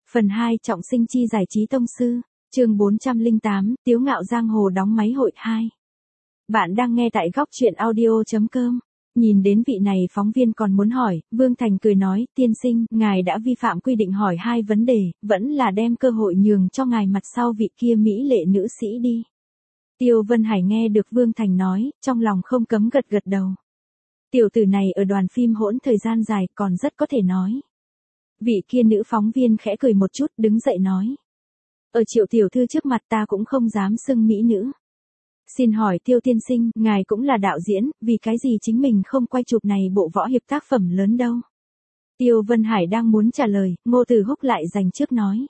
Phần 2 trọng sinh chi giải trí tông sư, chương 408, Tiếu ngạo giang hồ đóng máy hội 2. Bạn đang nghe tại góc truyện audio.com. Nhìn đến vị này phóng viên còn muốn hỏi, Vương Thành cười nói, tiên sinh, ngài đã vi phạm quy định hỏi hai vấn đề, vẫn là đem cơ hội nhường cho ngài mặt sau vị kia mỹ lệ nữ sĩ đi. Tiêu Vân Hải nghe được Vương Thành nói, trong lòng không cấm gật gật đầu. Tiểu tử này ở đoàn phim hỗn thời gian dài còn rất có thể nói. Vị kia nữ phóng viên khẽ cười một chút đứng dậy nói. Ở Triệu tiểu thư trước mặt ta cũng không dám xưng mỹ nữ. Xin hỏi Tiêu tiên sinh, ngài cũng là đạo diễn, vì cái gì chính mình không quay chụp này bộ võ hiệp tác phẩm lớn đâu? Tiêu Vân Hải đang muốn trả lời, Ngô Tử Húc lại dành trước nói.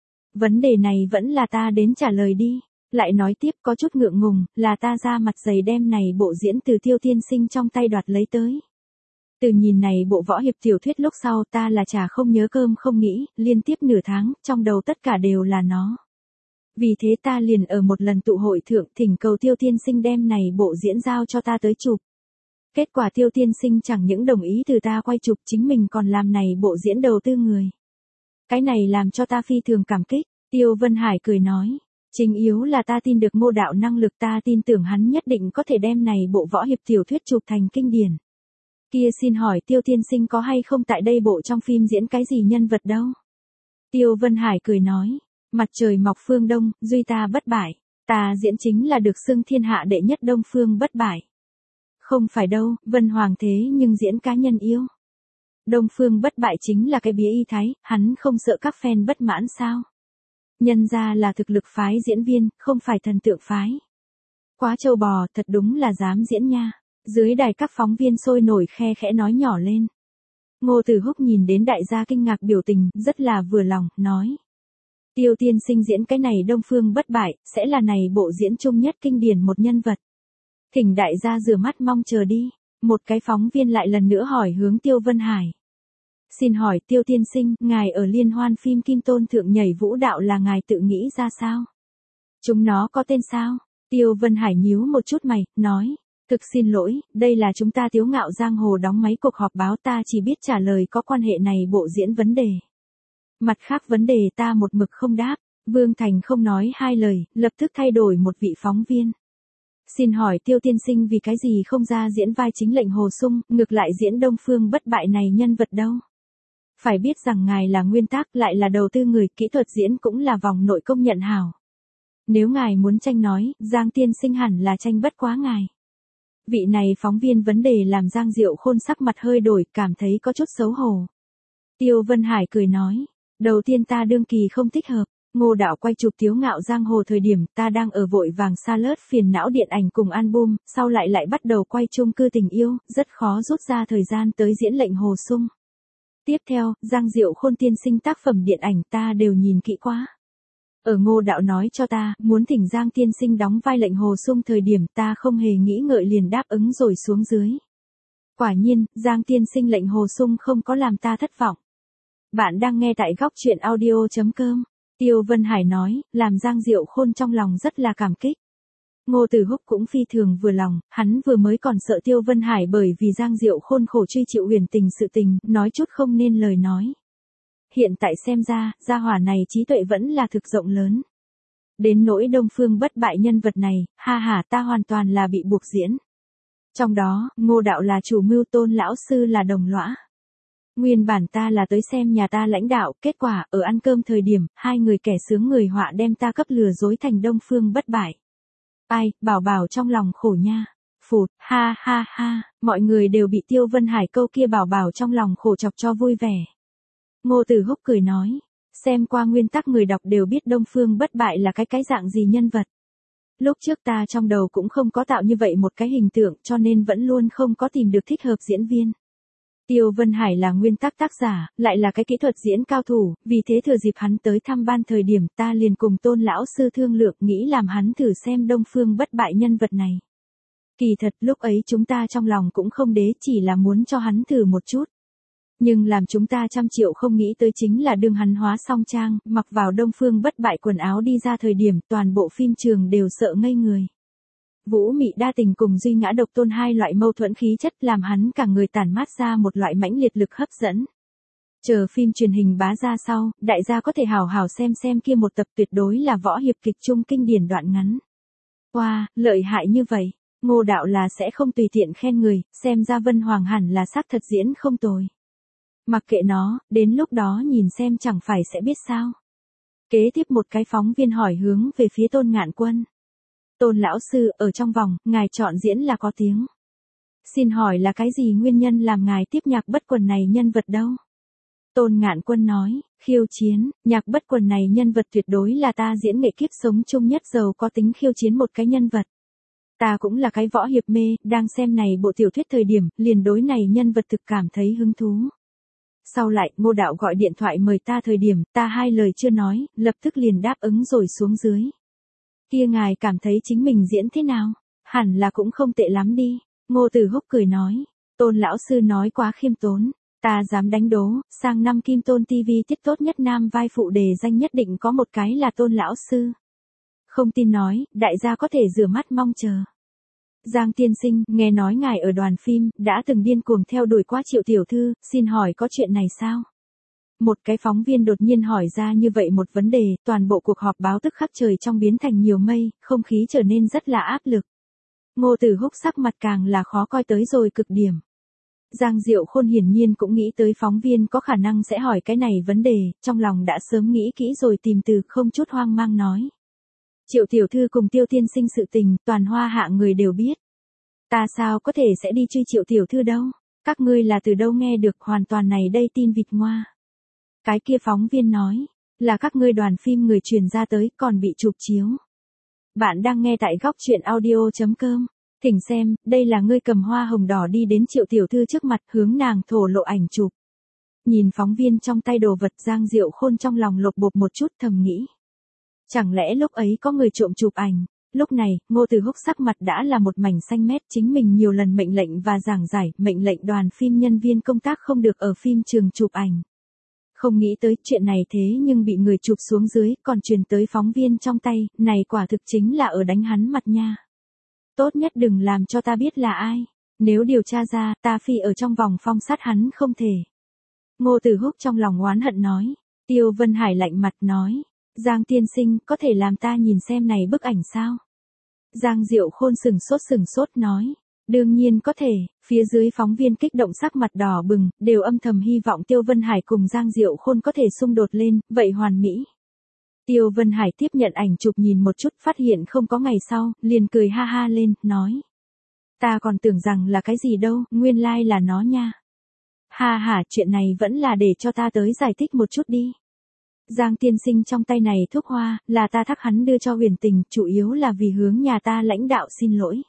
Vấn đề này vẫn là ta đến trả lời đi. Lại nói tiếp có chút ngượng ngùng, là ta ra mặt dày đem này bộ diễn từ Tiêu tiên sinh trong tay đoạt lấy tới. Từ nhìn này bộ võ hiệp tiểu thuyết lúc sau ta là chả không nhớ cơm không nghĩ, liên tiếp nửa tháng, trong đầu tất cả đều là nó. Vì thế ta liền ở một lần tụ hội thượng thỉnh cầu Tiêu tiên sinh đem này bộ diễn giao cho ta tới chụp. Kết quả Tiêu tiên sinh chẳng những đồng ý từ ta quay chụp, chính mình còn làm này bộ diễn đầu tư người. Cái này làm cho ta phi thường cảm kích. Tiêu Vân Hải cười nói. Chính yếu là ta tin được Ngô đạo năng lực, ta tin tưởng hắn nhất định có thể đem này bộ võ hiệp tiểu thuyết chụp thành kinh điển. Kia xin hỏi Tiêu tiên sinh có hay không tại đây bộ trong phim diễn cái gì nhân vật đâu? Tiêu Vân Hải cười nói, mặt trời mọc phương đông, duy ta bất bại, ta diễn chính là được xưng thiên hạ đệ nhất đông phương bất bại. Không phải đâu, Vân Hoàng thế nhưng diễn cá nhân yêu. Đông phương bất bại chính là cái bía y thái, hắn không sợ các fan bất mãn sao? Nhân ra là thực lực phái diễn viên, không phải thần tượng phái. Quá trâu bò, thật đúng là dám diễn nha. Dưới đài các phóng viên sôi nổi khe khẽ nói nhỏ lên. Ngô Tử Húc nhìn đến đại gia kinh ngạc biểu tình, rất là vừa lòng, nói. Tiêu tiên sinh diễn cái này đông phương bất bại, sẽ là này bộ diễn chung nhất kinh điển một nhân vật. Thỉnh đại gia rửa mắt mong chờ đi. Một cái phóng viên lại lần nữa hỏi hướng Tiêu Vân Hải. Xin hỏi Tiêu tiên sinh, ngài ở liên hoan phim Kim Tôn thượng nhảy vũ đạo là ngài tự nghĩ ra sao? Chúng nó có tên sao? Tiêu Vân Hải nhíu một chút mày, nói. Thực xin lỗi, đây là chúng ta Tiếu ngạo giang hồ đóng máy cuộc họp báo, ta chỉ biết trả lời có quan hệ này bộ diễn vấn đề. Mặt khác vấn đề ta một mực không đáp. Vương Thành không nói hai lời, lập tức thay đổi một vị phóng viên. Xin hỏi Tiêu tiên sinh vì cái gì không ra diễn vai chính lệnh Hồ Sung, ngược lại diễn đông phương bất bại này nhân vật đâu? Phải biết rằng ngài là nguyên tác, lại là đầu tư người, kỹ thuật diễn cũng là vòng nội công nhận hảo. Nếu ngài muốn tranh nói, Giang tiên sinh hẳn là tranh bất quá ngài. Vị này phóng viên vấn đề làm Giang Diệu Khôn sắc mặt hơi đổi, cảm thấy có chút xấu hổ. Tiêu Vân Hải cười nói, đầu tiên ta đương kỳ không thích hợp. Ngô đạo quay chụp Tiếu ngạo giang hồ thời điểm ta đang ở vội vàng sa lớt phiền não điện ảnh cùng album, sau lại bắt đầu quay chung cư tình yêu, rất khó rút ra thời gian tới diễn lệnh Hồ Sung. Tiếp theo, Giang Diệu Khôn tiên sinh tác phẩm điện ảnh ta đều nhìn kỹ quá. Ở Ngô đạo nói cho ta, muốn thỉnh Giang tiên sinh đóng vai lệnh Hồ Sung thời điểm ta không hề nghĩ ngợi liền đáp ứng rồi xuống dưới. Quả nhiên, Giang tiên sinh lệnh Hồ Sung không có làm ta thất vọng. Bạn đang nghe tại góc truyện audio.com. Tiêu Vân Hải nói, làm Giang Diệu Khôn trong lòng rất là cảm kích. Ngô Tử Húc cũng phi thường vừa lòng, hắn vừa mới còn sợ Tiêu Vân Hải bởi vì Giang Diệu Khôn khổ truy chịu huyền tình sự tình, nói chút không nên lời nói. Hiện tại xem ra, gia hỏa này trí tuệ vẫn là thực rộng lớn. Đến nỗi đông phương bất bại nhân vật này, ha ha ta hoàn toàn là bị buộc diễn. Trong đó, Ngô đạo là chủ mưu, Tôn lão sư là đồng lõa. Nguyên bản ta là tới xem nhà ta lãnh đạo, kết quả, ở ăn cơm thời điểm, hai người kẻ sướng người họa đem ta cấp lừa dối thành đông phương bất bại. Ai, bảo bảo trong lòng khổ nha. Phụt, ha ha ha, mọi người đều bị Tiêu Vân Hải câu kia bảo bảo trong lòng khổ chọc cho vui vẻ. Ngô Tử Húc cười nói, xem qua nguyên tắc người đọc đều biết đông phương bất bại là cái dạng gì nhân vật. Lúc trước ta trong đầu cũng không có tạo như vậy một cái hình tượng cho nên vẫn luôn không có tìm được thích hợp diễn viên. Tiêu Vân Hải là nguyên tắc tác giả, lại là cái kỹ thuật diễn cao thủ, vì thế thừa dịp hắn tới thăm ban thời điểm ta liền cùng Tôn lão sư thương lượng nghĩ làm hắn thử xem đông phương bất bại nhân vật này. Kỳ thật lúc ấy chúng ta trong lòng cũng không đế, chỉ là muốn cho hắn thử một chút. Nhưng làm chúng ta trăm triệu không nghĩ tới chính là đương hắn hóa song trang, mặc vào đông phương bất bại quần áo đi ra thời điểm toàn bộ phim trường đều sợ ngây người. Vũ mị đa tình cùng duy ngã độc tôn hai loại mâu thuẫn khí chất làm hắn cả người tản mát ra một loại mãnh liệt lực hấp dẫn. Chờ phim truyền hình bá ra sau, đại gia có thể hào hào xem kia một tập tuyệt đối là võ hiệp kịch trung kinh điển đoạn ngắn. Wow, lợi hại như vậy, Ngô đạo là sẽ không tùy tiện khen người, xem ra Vân Hoàng hẳn là xác thật diễn không tồi. Mặc kệ nó, đến lúc đó nhìn xem chẳng phải sẽ biết sao. Kế tiếp một cái phóng viên hỏi hướng về phía Tôn Ngạn Quân. Tôn lão sư, ở trong vòng, ngài chọn diễn là có tiếng. Xin hỏi là cái gì nguyên nhân làm ngài tiếp Nhạc Bất Quần này nhân vật đâu? Tôn Ngạn Quân nói, khiêu chiến, Nhạc Bất Quần này nhân vật tuyệt đối là ta diễn nghệ kiếp sống chung nhất giàu có tính khiêu chiến một cái nhân vật. Ta cũng là cái võ hiệp mê, đang xem này bộ tiểu thuyết thời điểm, liền đối này nhân vật thực cảm thấy hứng thú. Sau lại, Ngô đạo gọi điện thoại mời ta thời điểm, ta hai lời chưa nói, lập tức liền đáp ứng rồi xuống dưới. Kia ngài cảm thấy chính mình diễn thế nào? Hẳn là cũng không tệ lắm đi. Ngô Tử Húc cười nói, Tôn lão sư nói quá khiêm tốn. Ta dám đánh đố, sang năm Kim Tôn TV tiết tốt nhất nam vai phụ đề danh nhất định có một cái là Tôn lão sư. Không tin nói, đại gia có thể rửa mắt mong chờ. Giang tiên sinh, nghe nói ngài ở đoàn phim, đã từng điên cuồng theo đuổi qua Triệu tiểu thư, xin hỏi có chuyện này sao? Một cái phóng viên đột nhiên hỏi ra như vậy một vấn đề, toàn bộ cuộc họp báo tức khắc trời trong biến thành nhiều mây, không khí trở nên rất là áp lực. Ngô Tử Húc sắc mặt càng là khó coi tới rồi cực điểm. Giang Diệu Khôn hiển nhiên cũng nghĩ tới phóng viên có khả năng sẽ hỏi cái này vấn đề, trong lòng đã sớm nghĩ kỹ rồi tìm từ không chút hoang mang nói. Triệu tiểu thư cùng Tiêu tiên sinh sự tình, toàn Hoa Hạ người đều biết. Ta sao có thể sẽ đi truy Triệu tiểu thư đâu? Các ngươi là từ đâu nghe được, hoàn toàn này đây tin vịt ngoa. Cái kia phóng viên nói, là các ngươi đoàn phim người truyền ra tới, còn bị chụp chiếu. Bạn đang nghe tại góc truyện audio.com. Thỉnh xem, đây là ngươi cầm hoa hồng đỏ đi đến Triệu tiểu thư trước mặt, hướng nàng thổ lộ ảnh chụp. Nhìn phóng viên trong tay đồ vật, Giang Diệu Khôn trong lòng lột bột một chút, thầm nghĩ. Chẳng lẽ lúc ấy có người trộm chụp ảnh? Lúc này, Ngô Tử Húc sắc mặt đã là một mảnh xanh mét, chính mình nhiều lần mệnh lệnh và giảng giải, mệnh lệnh đoàn phim nhân viên công tác không được ở phim trường chụp ảnh. Không nghĩ tới chuyện này thế nhưng bị người chụp xuống dưới, còn truyền tới phóng viên trong tay, này quả thực chính là ở đánh hắn mặt nha. Tốt nhất đừng làm cho ta biết là ai. Nếu điều tra ra, ta phi ở trong vòng phong sát hắn không thể. Ngô Tử Húc trong lòng oán hận nói. Tiêu Vân Hải lạnh mặt nói. Giang tiên sinh, có thể làm ta nhìn xem này bức ảnh sao? Giang Diệu Khôn sừng sốt nói. Đương nhiên có thể, phía dưới phóng viên kích động sắc mặt đỏ bừng, đều âm thầm hy vọng Tiêu Vân Hải cùng Giang Diệu Khôn có thể xung đột lên, vậy hoàn mỹ. Tiêu Vân Hải tiếp nhận ảnh chụp nhìn một chút, phát hiện không có ngày sau, liền cười ha ha lên, nói. Ta còn tưởng rằng là cái gì đâu, nguyên lai là nó nha. Ha ha, chuyện này vẫn là để cho ta tới giải thích một chút đi. Giang tiên sinh trong tay này thuốc hoa, là ta thắc hắn đưa cho Huyền Tình, chủ yếu là vì hướng nhà ta lãnh đạo xin lỗi.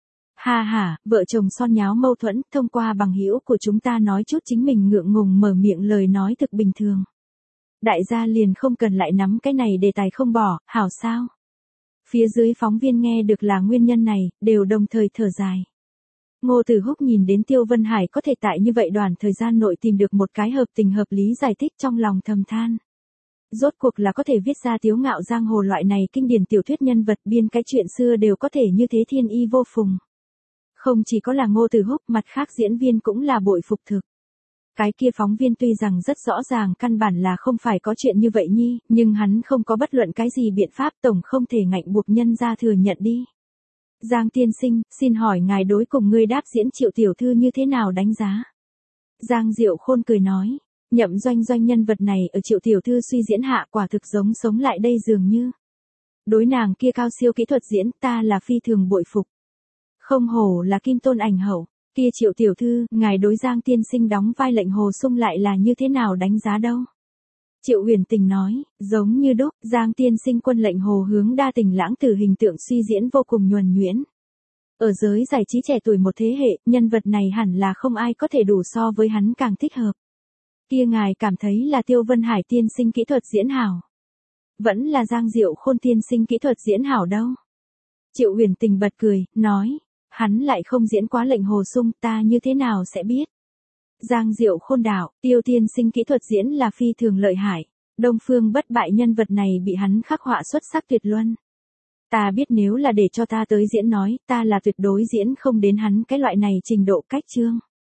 Ha ha, vợ chồng son nháo mâu thuẫn, thông qua bằng hữu của chúng ta nói chút chính mình ngượng ngùng mở miệng lời nói thực bình thường. Đại gia liền không cần lại nắm cái này đề tài không bỏ, hảo sao? Phía dưới phóng viên nghe được là nguyên nhân này, đều đồng thời thở dài. Ngô Tử Húc nhìn đến Tiêu Vân Hải có thể tại như vậy đoạn thời gian nội tìm được một cái hợp tình hợp lý giải thích, trong lòng thầm than. Rốt cuộc là có thể viết ra Tiếu Ngạo Giang Hồ loại này kinh điển tiểu thuyết nhân vật, biên cái chuyện xưa đều có thể như thế thiên y vô phùng. Không chỉ có là Ngô Tử Húc, mặt khác diễn viên cũng là bội phục thực. Cái kia phóng viên tuy rằng rất rõ ràng căn bản là không phải có chuyện như vậy nhi, nhưng hắn không có bất luận cái gì biện pháp, tổng không thể ngạnh buộc nhân ra thừa nhận đi. Giang tiên sinh, xin hỏi ngài đối cùng ngươi đáp diễn Triệu tiểu thư như thế nào đánh giá? Giang Diệu Khôn cười nói, Nhậm Doanh Doanh nhân vật này ở Triệu tiểu thư suy diễn hạ quả thực giống sống lại đây dường như. Đối nàng kia cao siêu kỹ thuật diễn, ta là phi thường bội phục. Không hổ là Kim Tôn ảnh hậu. Kia Triệu tiểu thư, ngài đối Giang tiên sinh đóng vai lệnh Hồ Sung lại là như thế nào đánh giá đâu? Triệu Huyền Tình nói, giống như đúc, Giang tiên sinh quân lệnh Hồ hướng đa tình lãng tử hình tượng suy diễn vô cùng nhuần nhuyễn. Ở giới giải trí trẻ tuổi một thế hệ, nhân vật này hẳn là không ai có thể đủ so với hắn càng thích hợp. Kia ngài cảm thấy là Tiêu Vân Hải tiên sinh kỹ thuật diễn hảo. Vẫn là Giang Diệu Khôn tiên sinh kỹ thuật diễn hảo đâu? Triệu Huyền Tình bật cười, nói. Hắn lại không diễn quá lệnh Hồ Sung, ta như thế nào sẽ biết? Giang Diệu Khôn đạo, Tiêu tiên sinh kỹ thuật diễn là phi thường lợi hại. Đông Phương Bất Bại nhân vật này bị hắn khắc họa xuất sắc tuyệt luân. Ta biết nếu là để cho ta tới diễn nói, ta là tuyệt đối diễn không đến hắn cái loại này trình độ cách chương.